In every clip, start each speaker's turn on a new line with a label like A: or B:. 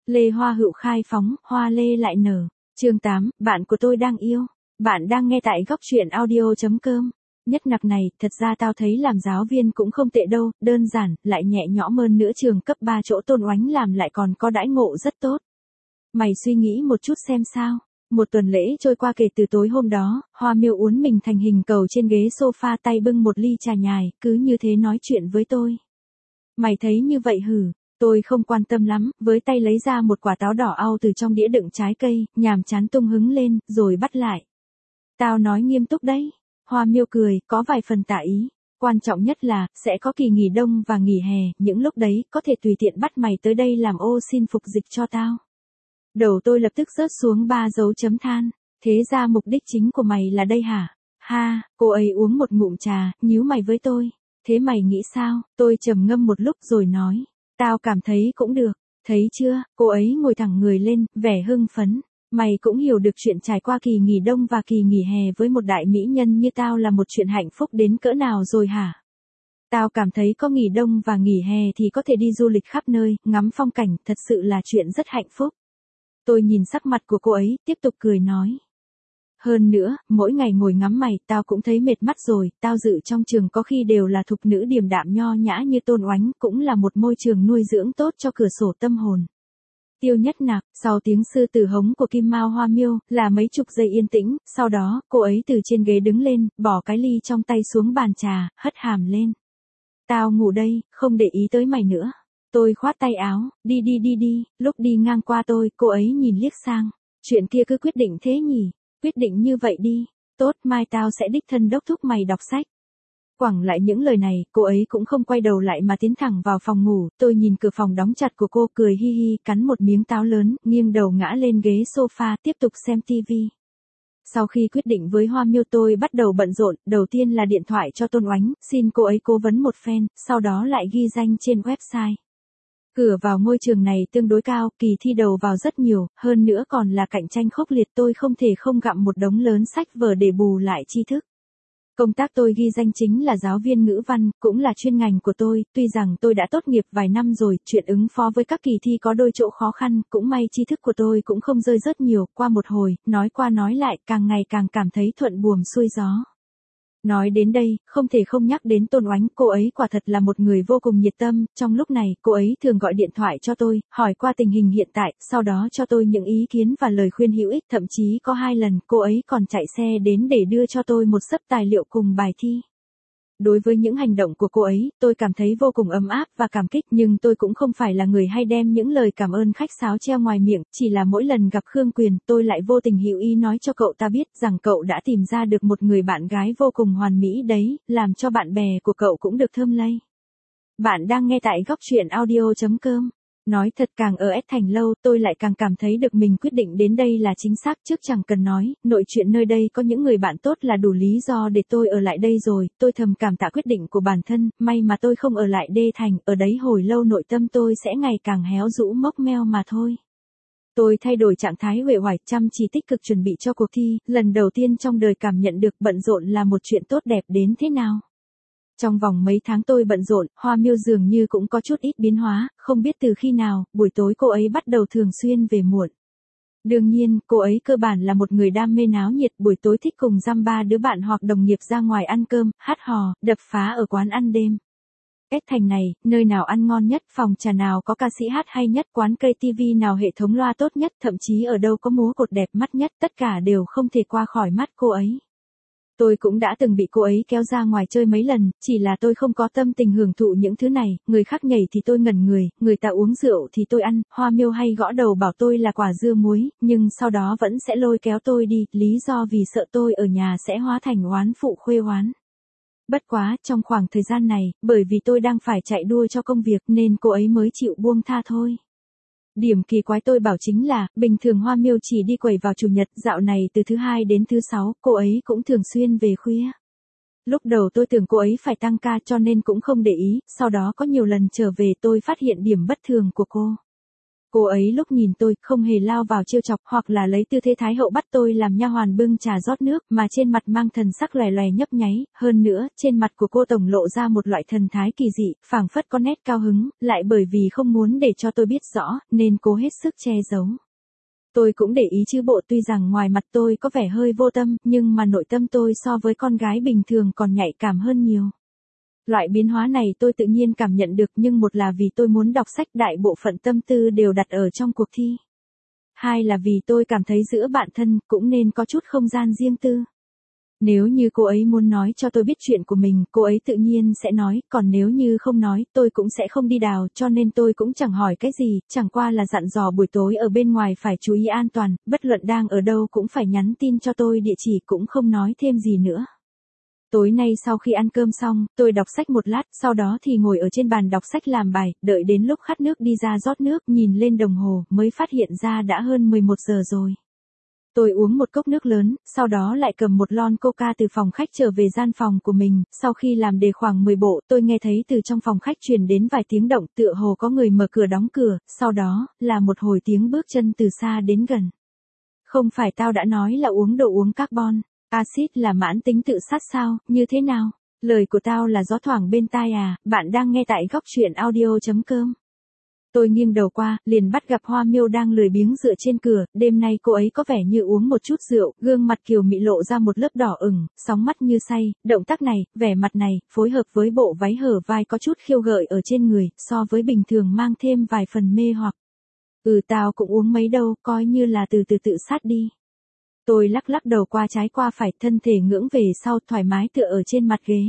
A: Lê hoa hựu khai phóng, hoa lê lại nở. Chương 8, bạn của tôi đang yêu. Bạn đang nghe tại góc truyện audio.com. Nhất nặc này, thật ra tao thấy làm giáo viên cũng không tệ đâu, đơn giản, lại nhẹ nhõm hơn nữa, trường cấp 3 chỗ Tôn Oánh làm lại còn có đãi ngộ rất tốt. Mày suy nghĩ một chút xem sao. Một tuần lễ trôi qua kể từ tối hôm đó, Hoa Miêu uốn mình thành hình cầu trên ghế sofa, tay bưng một ly trà nhài, cứ như thế nói chuyện với tôi. Mày thấy như vậy hử? Tôi không quan tâm lắm, với tay lấy ra một quả táo đỏ au từ trong đĩa đựng trái cây, nhàm chán tung hứng lên, rồi bắt lại. Tao nói nghiêm túc đấy. Hoa Miêu cười, có vài phần tả ý. Quan trọng nhất là, sẽ có kỳ nghỉ đông và nghỉ hè, những lúc đấy, có thể tùy tiện bắt mày tới đây làm ô xin phục dịch cho tao. Đầu tôi lập tức rớt xuống 3 dấu chấm than. Thế ra mục đích chính của mày là đây hả? Ha, cô ấy uống một ngụm trà, nhíu mày với tôi. Thế mày nghĩ sao? Tôi trầm ngâm một lúc rồi nói. Tao cảm thấy cũng được. Thấy chưa, cô ấy ngồi thẳng người lên, vẻ hưng phấn. Mày cũng hiểu được chuyện trải qua kỳ nghỉ đông và kỳ nghỉ hè với một đại mỹ nhân như tao là một chuyện hạnh phúc đến cỡ nào rồi hả? Tao cảm thấy có nghỉ đông và nghỉ hè thì có thể đi du lịch khắp nơi, ngắm phong cảnh, thật sự là chuyện rất hạnh phúc. Tôi nhìn sắc mặt của cô ấy, tiếp tục cười nói. Hơn nữa, mỗi ngày ngồi ngắm mày, tao cũng thấy mệt mắt rồi, tao dự trong trường có khi đều là thục nữ điềm đạm nho nhã như Tôn Oánh, cũng là một môi trường nuôi dưỡng tốt cho cửa sổ tâm hồn. Tiêu Nhất Nặc, sau tiếng sư tử hống của Kim Mao Hoa Miêu, là mấy chục giây yên tĩnh, sau đó, cô ấy từ trên ghế đứng lên, bỏ cái ly trong tay xuống bàn trà, hất hàm lên. Tao ngủ đây, không để ý tới mày nữa. Tôi khoát tay áo, đi, lúc đi ngang qua tôi, cô ấy nhìn liếc sang. Chuyện kia cứ quyết định thế nhỉ? Quyết định như vậy đi. Tốt, mai tao sẽ đích thân đốc thúc mày đọc sách. Quẳng lại những lời này, cô ấy cũng không quay đầu lại mà tiến thẳng vào phòng ngủ. Tôi nhìn cửa phòng đóng chặt của cô, cười hi hi, cắn một miếng táo lớn, nghiêng đầu ngã lên ghế sofa, tiếp tục xem tivi. Sau khi quyết định với Hoa Miêu, tôi bắt đầu bận rộn, đầu tiên là điện thoại cho Tôn Oánh, xin cô ấy cố vấn một phen, sau đó lại ghi danh trên website. Cửa vào ngôi trường này tương đối cao, kỳ thi đầu vào rất nhiều, hơn nữa còn là cạnh tranh khốc liệt, tôi không thể không gặm một đống lớn sách vở để bù lại tri thức. Công tác tôi ghi danh chính là giáo viên ngữ văn, cũng là chuyên ngành của tôi, tuy rằng tôi đã tốt nghiệp vài năm rồi, chuyện ứng phó với các kỳ thi có đôi chỗ khó khăn, cũng may tri thức của tôi cũng không rơi rớt nhiều, qua một hồi, nói qua nói lại, càng ngày càng cảm thấy thuận buồm xuôi gió. Nói đến đây, không thể không nhắc đến Tôn Oánh, cô ấy quả thật là một người vô cùng nhiệt tâm, trong lúc này, cô ấy thường gọi điện thoại cho tôi, hỏi qua tình hình hiện tại, sau đó cho tôi những ý kiến và lời khuyên hữu ích, thậm chí có 2 lần, cô ấy còn chạy xe đến để đưa cho tôi một xấp tài liệu cùng bài thi. Đối với những hành động của cô ấy, tôi cảm thấy vô cùng ấm áp và cảm kích, nhưng tôi cũng không phải là người hay đem những lời cảm ơn khách sáo treo ngoài miệng, chỉ là mỗi lần gặp Khương Quyền, tôi lại vô tình hữu ý nói cho cậu ta biết rằng cậu đã tìm ra được một người bạn gái vô cùng hoàn mỹ đấy, làm cho bạn bè của cậu cũng được thơm lây. Bạn đang nghe tại góc truyện audio.com. Nói thật, càng ở S Thành lâu, tôi lại càng cảm thấy được mình quyết định đến đây là chính xác, trước chẳng cần nói, nội chuyện nơi đây có những người bạn tốt là đủ lý do để tôi ở lại đây rồi, tôi thầm cảm tạ quyết định của bản thân, may mà tôi không ở lại D Thành, ở đấy hồi lâu nội tâm tôi sẽ ngày càng héo rũ mốc meo mà thôi. Tôi thay đổi trạng thái uể oải, chăm chỉ tích cực chuẩn bị cho cuộc thi, lần đầu tiên trong đời cảm nhận được bận rộn là một chuyện tốt đẹp đến thế nào. Trong vòng mấy tháng tôi bận rộn, Hoa Miêu dường như cũng có chút ít biến hóa, không biết từ khi nào, buổi tối cô ấy bắt đầu thường xuyên về muộn. Đương nhiên, cô ấy cơ bản là một người đam mê náo nhiệt, buổi tối thích cùng dăm ba đứa bạn hoặc đồng nghiệp ra ngoài ăn cơm, hát hò, đập phá ở quán ăn đêm. S Thành này, nơi nào ăn ngon nhất, phòng trà nào có ca sĩ hát hay nhất, quán cây TV nào hệ thống loa tốt nhất, thậm chí ở đâu có múa cột đẹp mắt nhất, tất cả đều không thể qua khỏi mắt cô ấy. Tôi cũng đã từng bị cô ấy kéo ra ngoài chơi mấy lần, chỉ là tôi không có tâm tình hưởng thụ những thứ này, người khác nhảy thì tôi ngẩn người ta uống rượu thì tôi ăn, Hoa Miêu hay gõ đầu bảo tôi là quả dưa muối, nhưng sau đó vẫn sẽ lôi kéo tôi đi, lý do vì sợ tôi ở nhà sẽ hóa thành oán phụ khuê oán. Bất quá, trong khoảng thời gian này, bởi vì tôi đang phải chạy đua cho công việc nên cô ấy mới chịu buông tha thôi. Điểm kỳ quái tôi bảo chính là, bình thường Hoa Miêu chỉ đi quẩy vào chủ nhật, dạo này từ thứ 2 đến thứ 6, cô ấy cũng thường xuyên về khuya. Lúc đầu tôi tưởng cô ấy phải tăng ca cho nên cũng không để ý, sau đó có nhiều lần trở về tôi phát hiện điểm bất thường của cô. Cô ấy lúc nhìn tôi không hề lao vào trêu chọc hoặc là lấy tư thế thái hậu bắt tôi làm nha hoàn bưng trà rót nước, mà trên mặt mang thần sắc lòe lòe nhấp nháy, hơn nữa, trên mặt của cô tổng lộ ra một loại thần thái kỳ dị, phảng phất có nét cao hứng, lại bởi vì không muốn để cho tôi biết rõ, nên cố hết sức che giấu. Tôi cũng để ý chứ bộ, tuy rằng ngoài mặt tôi có vẻ hơi vô tâm, nhưng mà nội tâm tôi so với con gái bình thường còn nhạy cảm hơn nhiều. Loại biến hóa này tôi tự nhiên cảm nhận được, nhưng một là vì tôi muốn đọc sách, đại bộ phận tâm tư đều đặt ở trong cuộc thi. Hai là vì tôi cảm thấy giữa bạn thân cũng nên có chút không gian riêng tư. Nếu như cô ấy muốn nói cho tôi biết chuyện của mình, cô ấy tự nhiên sẽ nói, còn nếu như không nói, tôi cũng sẽ không đi đào, cho nên tôi cũng chẳng hỏi cái gì, chẳng qua là dặn dò buổi tối ở bên ngoài phải chú ý an toàn, bất luận đang ở đâu cũng phải nhắn tin cho tôi địa chỉ, cũng không nói thêm gì nữa. Tối nay sau khi ăn cơm xong, tôi đọc sách một lát, sau đó thì ngồi ở trên bàn đọc sách làm bài, đợi đến lúc khát nước đi ra rót nước, nhìn lên đồng hồ, mới phát hiện ra đã hơn 11 giờ rồi. Tôi uống một cốc nước lớn, sau đó lại cầm một lon coca từ phòng khách trở về gian phòng của mình, sau khi làm đề khoảng 10 bộ, tôi nghe thấy từ trong phòng khách truyền đến vài tiếng động, tựa hồ có người mở cửa đóng cửa, sau đó, là một hồi tiếng bước chân từ xa đến gần. Không phải tao đã nói là uống đồ uống carbon, axit là mãn tính tự sát sao, như thế nào? Lời của tao là gió thoảng bên tai à, bạn đang nghe tại góc truyện audio.com. Tôi nghiêng đầu qua, liền bắt gặp Hoa Miêu đang lười biếng dựa trên cửa, đêm nay cô ấy có vẻ như uống một chút rượu, gương mặt kiều mị lộ ra một lớp đỏ ửng, sóng mắt như say, động tác này, vẻ mặt này, phối hợp với bộ váy hở vai có chút khiêu gợi ở trên người, so với bình thường mang thêm vài phần mê hoặc. Tao cũng uống mấy đâu, coi như là từ từ tự sát đi. Tôi lắc lắc đầu qua trái qua phải, thân thể ngưỡng về sau, thoải mái tựa ở trên mặt ghế.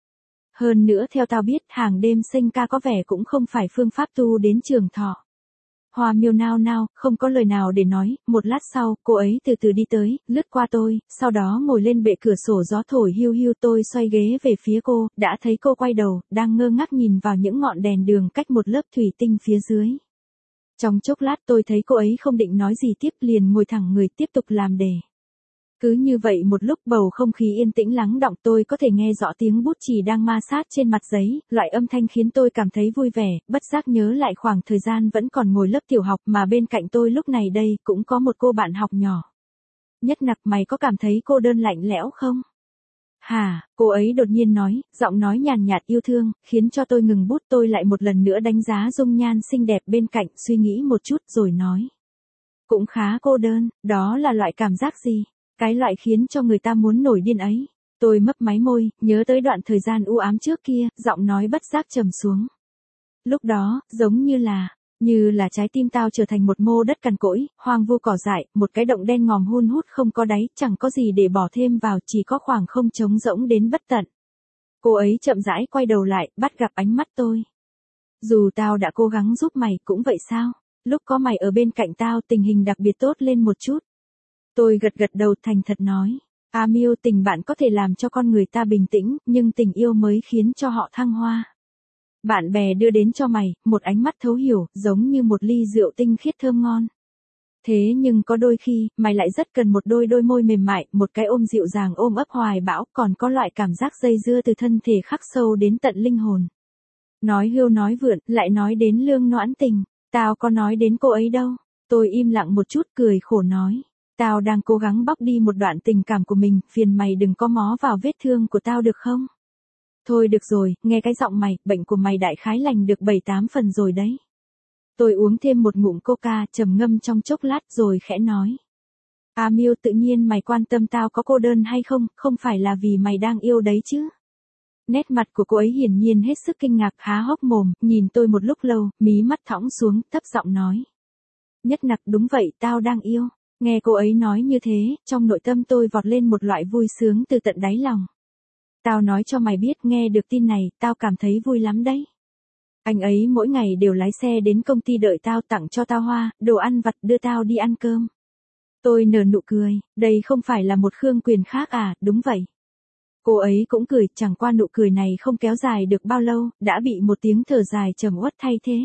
A: Hơn nữa theo tao biết, hàng đêm sinh ca có vẻ cũng không phải phương pháp tu đến trường thọ. Hoa Miêu nao nao, không có lời nào để nói, một lát sau, cô ấy từ từ đi tới, lướt qua tôi, sau đó ngồi lên bệ cửa sổ, gió thổi hiu hiu, tôi xoay ghế về phía cô, đã thấy cô quay đầu, đang ngơ ngác nhìn vào những ngọn đèn đường cách một lớp thủy tinh phía dưới. Trong chốc lát tôi thấy cô ấy không định nói gì tiếp, liền ngồi thẳng người tiếp tục làm đề. Cứ như vậy một lúc, bầu không khí yên tĩnh lắng đọng, tôi có thể nghe rõ tiếng bút chì đang ma sát trên mặt giấy, loại âm thanh khiến tôi cảm thấy vui vẻ, bất giác nhớ lại khoảng thời gian vẫn còn ngồi lớp tiểu học, mà bên cạnh tôi lúc này đây cũng có một cô bạn học nhỏ. Nhất Nặc, mày có cảm thấy cô đơn lạnh lẽo không? Hả, cô ấy đột nhiên nói, giọng nói nhàn nhạt yêu thương, khiến cho tôi ngừng bút. Tôi lại một lần nữa đánh giá dung nhan xinh đẹp bên cạnh, suy nghĩ một chút rồi nói. Cũng khá cô đơn, đó là loại cảm giác gì? Cái loại khiến cho người ta muốn nổi điên ấy. Tôi mấp máy môi, nhớ tới đoạn thời gian u ám trước kia, giọng nói bất giác trầm xuống. Lúc đó, giống như là trái tim tao trở thành một mô đất cằn cỗi, hoang vu cỏ dại, một cái động đen ngòm hun hút không có đáy, chẳng có gì để bỏ thêm vào, chỉ có khoảng không trống rỗng đến bất tận. Cô ấy chậm rãi quay đầu lại, bắt gặp ánh mắt tôi. Dù tao đã cố gắng giúp mày, cũng vậy sao? Lúc có mày ở bên cạnh tao, tình hình đặc biệt tốt lên một chút. Tôi gật gật đầu, thành thật nói. Miêu, tình bạn có thể làm cho con người ta bình tĩnh, nhưng tình yêu mới khiến cho họ thăng hoa. Bạn bè đưa đến cho mày, một ánh mắt thấu hiểu, giống như một ly rượu tinh khiết thơm ngon. Thế nhưng có đôi khi, mày lại rất cần một đôi môi mềm mại, một cái ôm dịu dàng, ôm ấp hoài bão, còn có loại cảm giác dây dưa từ thân thể khắc sâu đến tận linh hồn. Nói hưu nói vượn, lại nói đến lương noãn tình, tao có nói đến cô ấy đâu. Tôi im lặng một chút, cười khổ nói. Tao đang cố gắng bóc đi một đoạn tình cảm của mình, phiền mày đừng có mó vào vết thương của tao được không? Thôi được rồi, nghe cái giọng mày, bệnh của mày đại khái lành được 7-8 phần rồi đấy. Tôi uống thêm một ngụm coca, trầm ngâm trong chốc lát rồi khẽ nói. Miêu, tự nhiên mày quan tâm tao có cô đơn hay không, không phải là vì mày đang yêu đấy chứ? Nét mặt của cô ấy hiển nhiên hết sức kinh ngạc, há hốc mồm, nhìn tôi một lúc lâu, mí mắt thõng xuống, thấp giọng nói. Nhất Nặc, đúng vậy, tao đang yêu. Nghe cô ấy nói như thế, trong nội tâm tôi vọt lên một loại vui sướng từ tận đáy lòng. Tao nói cho mày biết, nghe được tin này, tao cảm thấy vui lắm đấy. Anh ấy mỗi ngày đều lái xe đến công ty đợi tao, tặng cho tao hoa, đồ ăn vặt, đưa tao đi ăn cơm. Tôi nở nụ cười, đây không phải là một Khương Quyền khác à, đúng vậy. Cô ấy cũng cười, chẳng qua nụ cười này không kéo dài được bao lâu, đã bị một tiếng thở dài trầm uất thay thế.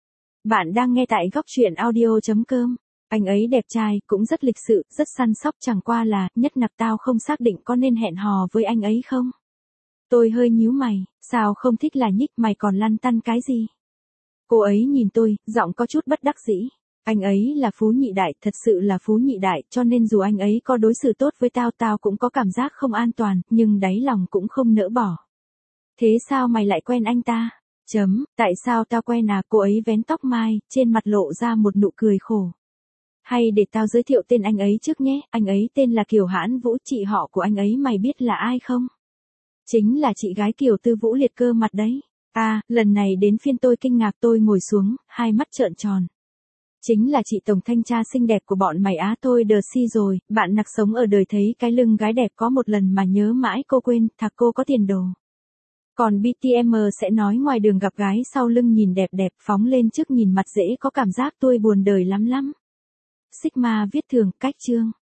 A: Bạn đang nghe tại góc truyện audio.com. Anh ấy đẹp trai, cũng rất lịch sự, rất săn sóc, chẳng qua là, Nhất Nặc, tao không xác định có nên hẹn hò với anh ấy không? Tôi hơi nhíu mày, sao không thích là nhích, mày còn lăn tăn cái gì? Cô ấy nhìn tôi, giọng có chút bất đắc dĩ. Anh ấy là Phú Nhị Đại, thật sự là Phú Nhị Đại, cho nên dù anh ấy có đối xử tốt với tao, tao cũng có cảm giác không an toàn, nhưng đáy lòng cũng không nỡ bỏ. Thế sao mày lại quen anh ta? Tại sao tao quen à? Cô ấy vén tóc mai, trên mặt lộ ra một nụ cười khổ. Hay để tao giới thiệu tên anh ấy trước nhé, anh ấy tên là Kiều Hãn Vũ, chị họ của anh ấy mày biết là ai không? Chính là chị gái Kiều Tư Vũ liệt cơ mặt đấy. À, lần này đến phiên tôi kinh ngạc, tôi ngồi xuống, hai mắt trợn tròn. Chính là chị tổng thanh tra xinh đẹp của bọn mày á, tôi đờ si rồi, bạn nặc sống ở đời thấy cái lưng gái đẹp có một lần mà nhớ mãi cô quên, thạc cô có tiền đồ. Còn BTM sẽ nói ngoài đường gặp gái sau lưng nhìn đẹp đẹp phóng lên trước nhìn mặt dễ có cảm giác tôi buồn đời lắm lắm. Sigma viết thường cách chương.